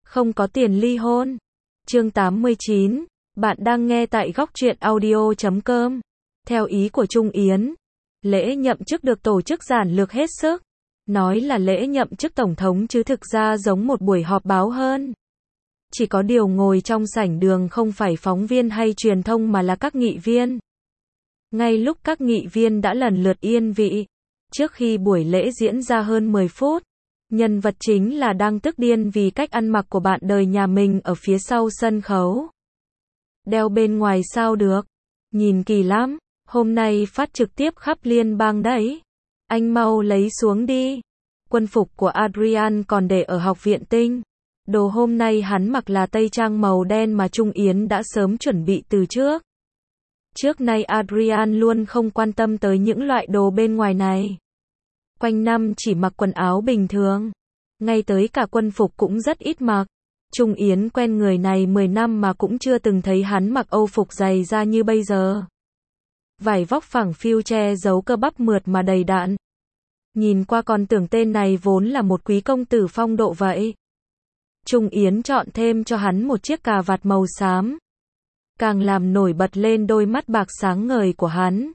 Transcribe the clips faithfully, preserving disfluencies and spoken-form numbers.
Không có tiền ly hôn. Chương tám mươi chín, bạn đang nghe tại góc truyện audio chấm com. Theo ý của Trung Yến, lễ nhậm chức được tổ chức giản lược hết sức. Nói là lễ nhậm chức tổng thống chứ thực ra giống một buổi họp báo hơn. Chỉ có điều ngồi trong sảnh đường không phải phóng viên hay truyền thông mà là các nghị viên. Ngay lúc các nghị viên đã lần lượt yên vị, trước khi buổi lễ diễn ra hơn mười phút, nhân vật chính là đang tức điên vì cách ăn mặc của bạn đời nhà mình ở phía sau sân khấu. Đeo bên ngoài sao được, nhìn kỳ lắm, hôm nay phát trực tiếp khắp liên bang đấy. Anh mau lấy xuống đi. Quân phục của Adrian còn để ở học viện Tinh. Đồ hôm nay hắn mặc là tây trang màu đen mà Trung Yến đã sớm chuẩn bị từ trước. Trước nay Adrian luôn không quan tâm tới những loại đồ bên ngoài này. Quanh năm chỉ mặc quần áo bình thường. Ngay tới cả quân phục cũng rất ít mặc. Trung Yến quen người này mười năm mà cũng chưa từng thấy hắn mặc âu phục dày da như bây giờ. Vải vóc phẳng phiu che giấu cơ bắp mượt mà đầy đặn. Nhìn qua còn tưởng tên này vốn là một quý công tử phong độ vậy. Trung Yến chọn thêm cho hắn một chiếc cà vạt màu xám. Càng làm nổi bật lên đôi mắt bạc sáng ngời của hắn.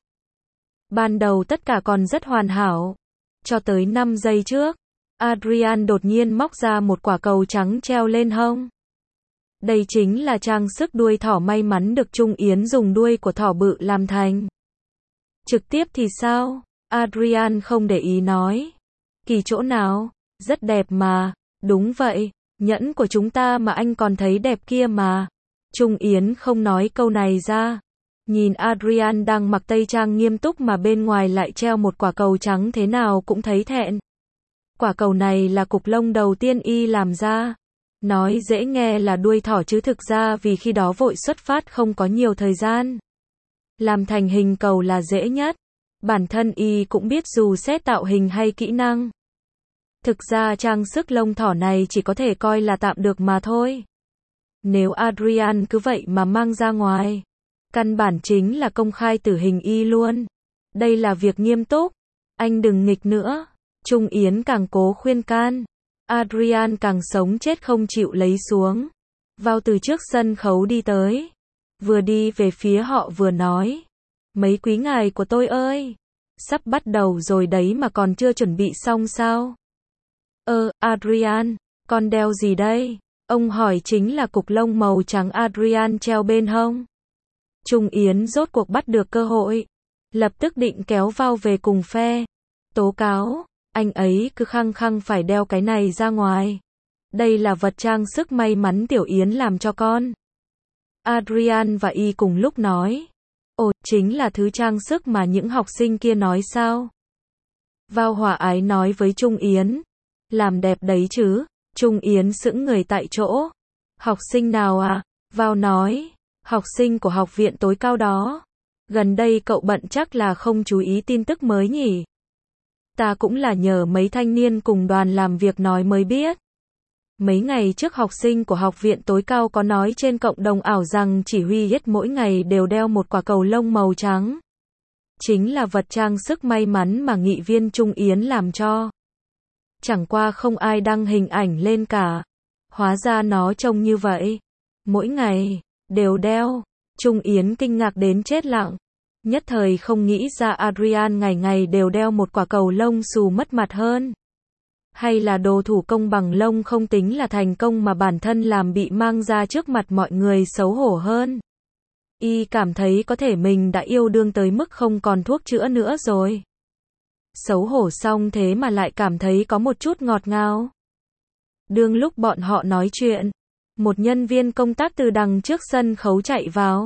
Ban đầu tất cả còn rất hoàn hảo. Cho tới năm giây trước, Adrian đột nhiên móc ra một quả cầu trắng treo lên hông. Đây chính là trang sức đuôi thỏ may mắn được Trung Yến dùng đuôi của thỏ bự làm thành. Trực tiếp thì sao? Adrian không để ý nói. Kỳ chỗ nào? Rất đẹp mà. Đúng vậy, nhẫn của chúng ta mà anh còn thấy đẹp kia mà. Trung Yến không nói câu này ra. Nhìn Adrian đang mặc tây trang nghiêm túc mà bên ngoài lại treo một quả cầu trắng thế nào cũng thấy thẹn. Quả cầu này là cục lông đầu tiên y làm ra. Nói dễ nghe là đuôi thỏ chứ thực ra vì khi đó vội xuất phát không có nhiều thời gian. Làm thành hình cầu là dễ nhất. Bản thân y cũng biết dù xét tạo hình hay kỹ năng. Thực ra trang sức lông thỏ này chỉ có thể coi là tạm được mà thôi. Nếu Adrian cứ vậy mà mang ra ngoài, căn bản chính là công khai tử hình y luôn. Đây là việc nghiêm túc. Anh đừng nghịch nữa. Trung Yến càng cố khuyên can. Adrian càng sống chết không chịu lấy xuống. Vào từ trước sân khấu đi tới. Vừa đi về phía họ vừa nói. Mấy quý ngài của tôi ơi. Sắp bắt đầu rồi đấy mà còn chưa chuẩn bị xong sao? Ơ, Adrian, con đeo gì đây? Ông hỏi chính là cục lông màu trắng Adrian treo bên hông. Trung Yến rốt cuộc bắt được cơ hội. Lập tức định kéo vào về cùng phe. Tố cáo, anh ấy cứ khăng khăng phải đeo cái này ra ngoài. Đây là vật trang sức may mắn Tiểu Yến làm cho con. Adrian và y cùng lúc nói. Ồ, chính là thứ trang sức mà những học sinh kia nói sao? Vào hòa ái nói với Trung Yến. Làm đẹp đấy chứ. Trung Yến sững người tại chỗ. Học sinh nào à? Vào nói. Học sinh của học viện tối cao đó. Gần đây cậu bận chắc là không chú ý tin tức mới nhỉ? Ta cũng là nhờ mấy thanh niên cùng đoàn làm việc nói mới biết. Mấy ngày trước học sinh của học viện tối cao có nói trên cộng đồng ảo rằng chỉ huy hết mỗi ngày đều đeo một quả cầu lông màu trắng. Chính là vật trang sức may mắn mà nghị viên Trung Yến làm cho. Chẳng qua không ai đăng hình ảnh lên cả. Hóa ra nó trông như vậy. Mỗi ngày, đều đeo. Trung Yến kinh ngạc đến chết lặng. Nhất thời không nghĩ ra Adrian ngày ngày đều đeo một quả cầu lông xù mất mặt hơn. Hay là đồ thủ công bằng lông không tính là thành công mà bản thân làm bị mang ra trước mặt mọi người xấu hổ hơn. Y cảm thấy có thể mình đã yêu đương tới mức không còn thuốc chữa nữa rồi. Xấu hổ xong thế mà lại cảm thấy có một chút ngọt ngào. Đương lúc bọn họ nói chuyện, một nhân viên công tác từ đằng trước sân khấu chạy vào.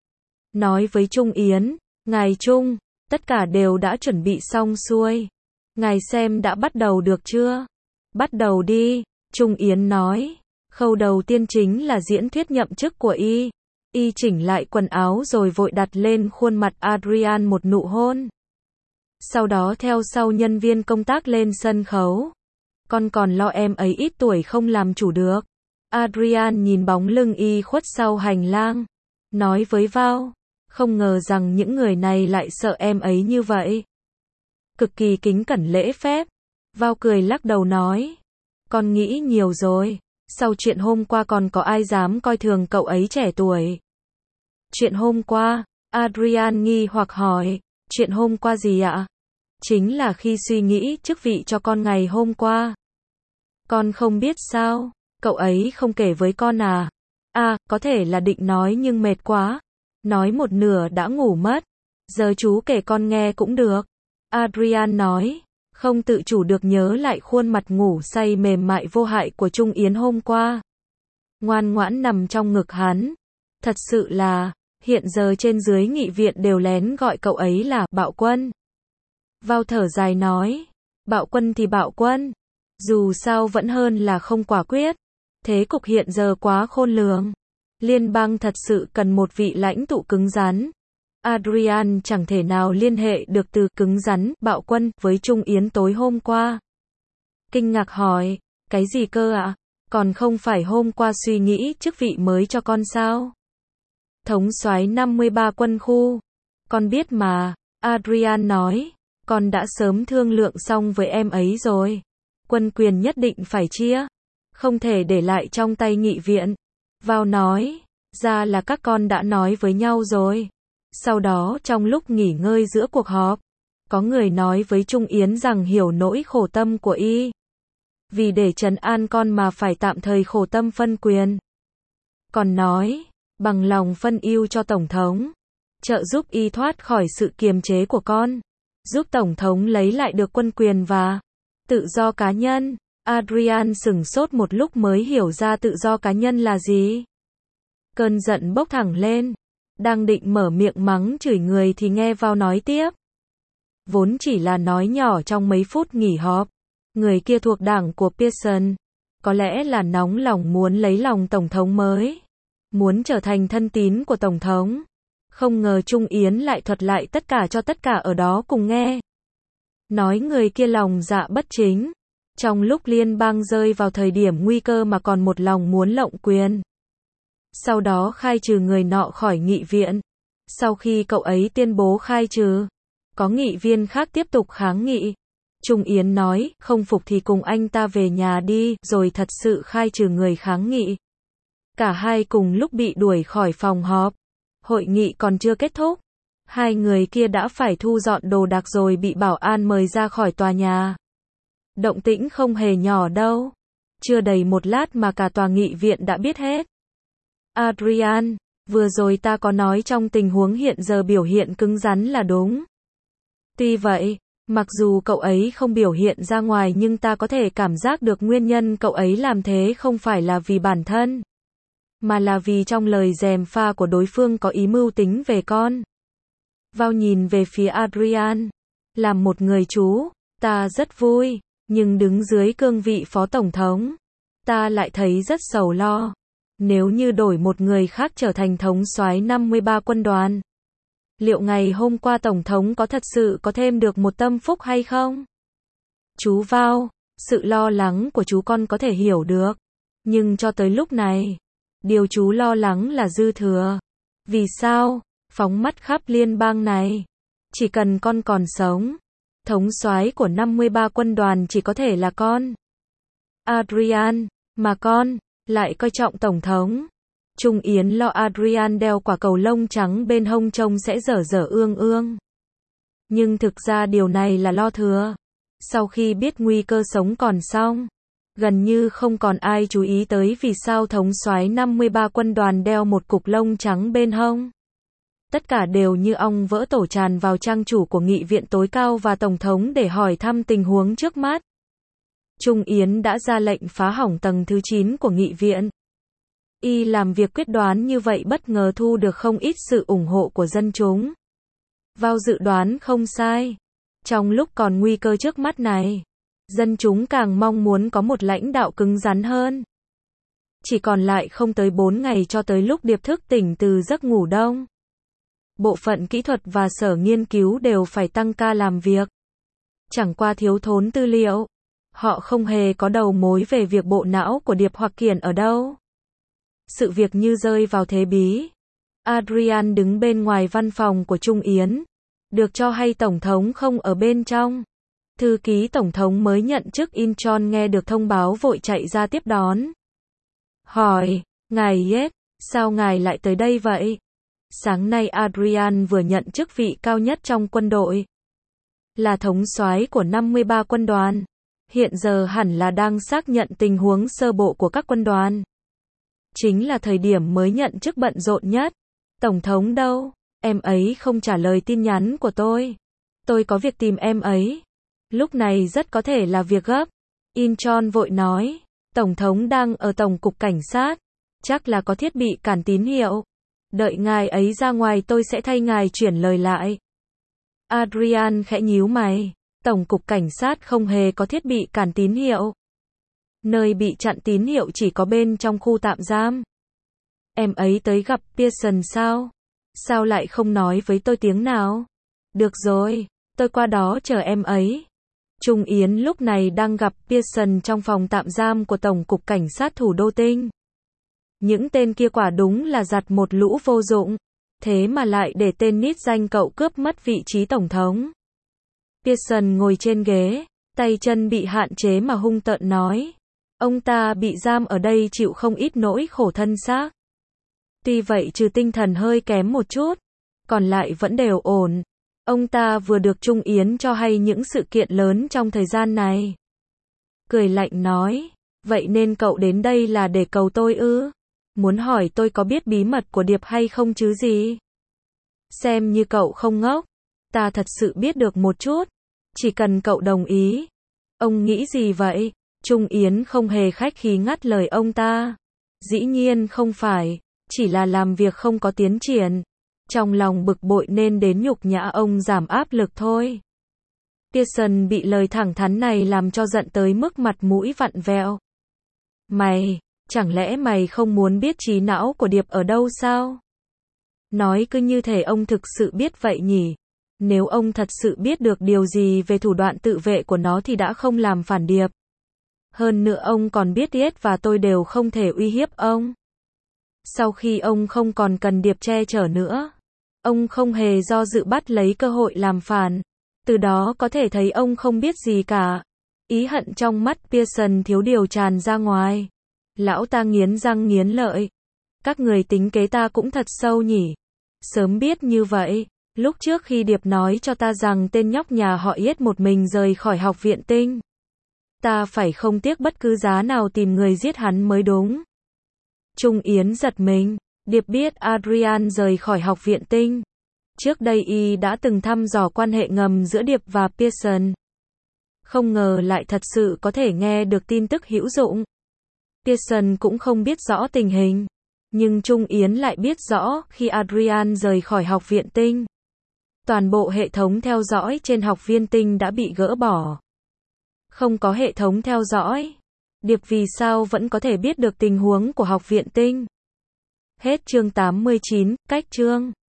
Nói với Trung Yến, ngài Trung, tất cả đều đã chuẩn bị xong xuôi. Ngài xem đã bắt đầu được chưa? Bắt đầu đi, Trung Yến nói. Khâu đầu tiên chính là diễn thuyết nhậm chức của y. Y chỉnh lại quần áo rồi vội đặt lên khuôn mặt Adrian một nụ hôn. Sau đó theo sau nhân viên công tác lên sân khấu. Con còn lo em ấy ít tuổi không làm chủ được. Adrian nhìn bóng lưng y khuất sau hành lang. Nói với Vào. Không ngờ rằng những người này lại sợ em ấy như vậy. Cực kỳ kính cẩn lễ phép. Vào cười lắc đầu nói. Con nghĩ nhiều rồi. Sau chuyện hôm qua còn có ai dám coi thường cậu ấy trẻ tuổi? Chuyện hôm qua, Adrian nghi hoặc hỏi, chuyện hôm qua gì ạ? Chính là khi suy nghĩ chức vị cho con ngày hôm qua. Con không biết sao? Cậu ấy không kể với con à? À, có thể là định nói nhưng mệt quá. Nói một nửa đã ngủ mất. Giờ chú kể con nghe cũng được. Adrian nói, không tự chủ được nhớ lại khuôn mặt ngủ say mềm mại vô hại của Trung Yến hôm qua. Ngoan ngoãn nằm trong ngực hắn. Thật sự là, hiện giờ trên dưới nghị viện đều lén gọi cậu ấy là Bạo Quân. Vào thở dài nói, Bạo Quân thì Bạo Quân. Dù sao vẫn hơn là không quả quyết. Thế cục hiện giờ quá khôn lường. Liên bang thật sự cần một vị lãnh tụ cứng rắn. Adrian chẳng thể nào liên hệ được từ cứng rắn, Bạo Quân với Trung Yến tối hôm qua. Kinh ngạc hỏi, cái gì cơ ạ? À? Còn không phải hôm qua suy nghĩ chức vị mới cho con sao? Thống soái năm mươi ba quân khu. Con biết mà, Adrian nói, con đã sớm thương lượng xong với em ấy rồi. Quân quyền nhất định phải chia, không thể để lại trong tay nghị viện. Vào nói, ra là các con đã nói với nhau rồi. Sau đó trong lúc nghỉ ngơi giữa cuộc họp, có người nói với Trung Yến rằng hiểu nỗi khổ tâm của y. Vì để trấn an con mà phải tạm thời khổ tâm phân quyền. Còn nói, bằng lòng phân ưu cho Tổng thống, trợ giúp y thoát khỏi sự kiềm chế của con, giúp Tổng thống lấy lại được quân quyền và tự do cá nhân. Adrian sửng sốt một lúc mới hiểu ra tự do cá nhân là gì. Cơn giận bốc thẳng lên. Đang định mở miệng mắng chửi người thì nghe vào nói tiếp. Vốn chỉ là nói nhỏ trong mấy phút nghỉ họp. Người kia thuộc đảng của Pearson. Có lẽ là nóng lòng muốn lấy lòng Tổng thống mới. Muốn trở thành thân tín của Tổng thống. Không ngờ Trung Yến lại thuật lại tất cả cho tất cả ở đó cùng nghe. Nói người kia lòng dạ bất chính. Trong lúc liên bang rơi vào thời điểm nguy cơ mà còn một lòng muốn lộng quyền. Sau đó khai trừ người nọ khỏi nghị viện. Sau khi cậu ấy tuyên bố khai trừ, có nghị viên khác tiếp tục kháng nghị. Trung Yến nói, không phục thì cùng anh ta về nhà đi, rồi thật sự khai trừ người kháng nghị. Cả hai cùng lúc bị đuổi khỏi phòng họp. Hội nghị còn chưa kết thúc. Hai người kia đã phải thu dọn đồ đạc rồi bị bảo an mời ra khỏi tòa nhà. Động tĩnh không hề nhỏ đâu. Chưa đầy một lát mà cả tòa nghị viện đã biết hết. Adrian, vừa rồi ta có nói trong tình huống hiện giờ biểu hiện cứng rắn là đúng. Tuy vậy, mặc dù cậu ấy không biểu hiện ra ngoài nhưng ta có thể cảm giác được nguyên nhân cậu ấy làm thế không phải là vì bản thân, mà là vì trong lời gièm pha của đối phương có ý mưu tính về con. Vào nhìn về phía Adrian. Làm một người chú, ta rất vui, nhưng đứng dưới cương vị phó tổng thống, ta lại thấy rất sầu lo. Nếu như đổi một người khác trở thành thống soái năm mươi ba quân đoàn, liệu ngày hôm qua Tổng thống có thật sự có thêm được một tâm phúc hay không? Chú Vào, sự lo lắng của chú con có thể hiểu được. Nhưng cho tới lúc này, điều chú lo lắng là dư thừa. Vì sao? Phóng mắt khắp liên bang này. Chỉ cần con còn sống, thống soái của năm mươi ba quân đoàn chỉ có thể là con. Adrian, mà con lại coi trọng Tổng thống. Trung Yến lo Adrian đeo quả cầu lông trắng bên hông trông sẽ dở dở ương ương. Nhưng thực ra điều này là lo thừa. Sau khi biết nguy cơ sống còn xong, gần như không còn ai chú ý tới vì sao thống soái năm mươi ba quân đoàn đeo một cục lông trắng bên hông. Tất cả đều như ong vỡ tổ tràn vào trang chủ của nghị viện tối cao và Tổng thống để hỏi thăm tình huống trước mắt. Trung Yến đã ra lệnh phá hỏng tầng thứ chín của nghị viện. Y làm việc quyết đoán như vậy bất ngờ thu được không ít sự ủng hộ của dân chúng. Vào dự đoán không sai. Trong lúc còn nguy cơ trước mắt này, dân chúng càng mong muốn có một lãnh đạo cứng rắn hơn. Chỉ còn lại không tới bốn ngày cho tới lúc Điệp thức tỉnh từ giấc ngủ đông. Bộ phận kỹ thuật và sở nghiên cứu đều phải tăng ca làm việc. Chẳng qua thiếu thốn tư liệu. Họ không hề có đầu mối về việc bộ não của Điệp hoặc Kiển ở đâu. Sự việc như rơi vào thế bí. Adrian đứng bên ngoài văn phòng của Trung Yến. Được cho hay Tổng thống không ở bên trong. Thư ký Tổng thống mới nhận chức Incheon nghe được thông báo vội chạy ra tiếp đón. hỏi, ngài Yates, sao ngài lại tới đây vậy? Sáng nay Adrian vừa nhận chức vị cao nhất trong quân đội. Là thống soái của năm mươi ba quân đoàn. Hiện giờ hẳn là đang xác nhận tình huống sơ bộ của các quân đoàn. Chính là thời điểm mới nhận chức bận rộn nhất. Tổng thống đâu? Em ấy không trả lời tin nhắn của tôi. Tôi có việc tìm em ấy. Lúc này rất có thể là việc gấp. Incheon vội nói. Tổng thống đang ở tổng cục cảnh sát. Chắc là có thiết bị cản tín hiệu. Đợi ngài ấy ra ngoài tôi sẽ thay ngài chuyển lời lại. Adrian khẽ nhíu mày. Tổng cục cảnh sát không hề có thiết bị cản tín hiệu. Nơi bị chặn tín hiệu chỉ có bên trong khu tạm giam. Em ấy tới gặp Pearson sao? Sao lại không nói với tôi tiếng nào? Được rồi, tôi qua đó chờ em ấy. Trung Yến lúc này đang gặp Pearson trong phòng tạm giam của Tổng cục Cảnh sát thủ đô Tinh. Những tên kia quả đúng là giặt một lũ vô dụng. Thế mà lại để tên nít danh cậu cướp mất vị trí tổng thống. Pearson ngồi trên ghế, tay chân bị hạn chế mà hung tợn nói. Ông ta bị giam ở đây chịu không ít nỗi khổ thân xác. Tuy vậy trừ tinh thần hơi kém một chút, còn lại vẫn đều ổn. Ông ta vừa được Trung Yến cho hay những sự kiện lớn trong thời gian này. Cười lạnh nói, vậy nên cậu đến đây là để cầu tôi ư? Muốn hỏi tôi có biết bí mật của Điệp hay không chứ gì? Xem như cậu không ngốc, ta thật sự biết được một chút. Chỉ cần cậu đồng ý. Ông nghĩ gì vậy? Trung Yến không hề khách khí ngắt lời ông ta. Dĩ nhiên không phải, chỉ là làm việc không có tiến triển. Trong lòng bực bội nên đến nhục nhã ông giảm áp lực thôi. Pearson bị lời thẳng thắn này làm cho giận tới mức mặt mũi vặn vẹo. Mày, chẳng lẽ mày không muốn biết trí não của Điệp ở đâu sao? Nói cứ như thể ông thực sự biết vậy nhỉ. Nếu ông thật sự biết được điều gì về thủ đoạn tự vệ của nó thì đã không làm phản Điệp. Hơn nữa ông còn biết Yết và tôi đều không thể uy hiếp ông. Sau khi ông không còn cần Điệp che chở nữa, ông không hề do dự bắt lấy cơ hội làm phản. Từ đó có thể thấy ông không biết gì cả. Ý hận trong mắt Pearson thiếu điều tràn ra ngoài. Lão ta nghiến răng nghiến lợi. Các người tính kế ta cũng thật sâu nhỉ. Sớm biết như vậy, lúc trước khi Điệp nói cho ta rằng tên nhóc nhà họ Yết một mình rời khỏi học viện Tinh, ta phải không tiếc bất cứ giá nào tìm người giết hắn mới đúng. Trung Yến giật mình. Điệp biết Adrian rời khỏi học viện Tinh. Trước đây y đã từng thăm dò quan hệ ngầm giữa Điệp và Pearson. Không ngờ lại thật sự có thể nghe được tin tức hữu dụng. Pearson cũng không biết rõ tình hình. Nhưng Trung Yến lại biết rõ khi Adrian rời khỏi học viện Tinh, toàn bộ hệ thống theo dõi trên học viên Tinh đã bị gỡ bỏ. Không có hệ thống theo dõi, Điệp vì sao vẫn có thể biết được tình huống của học viện Tinh? Hết chương tám mươi chín, cách chương.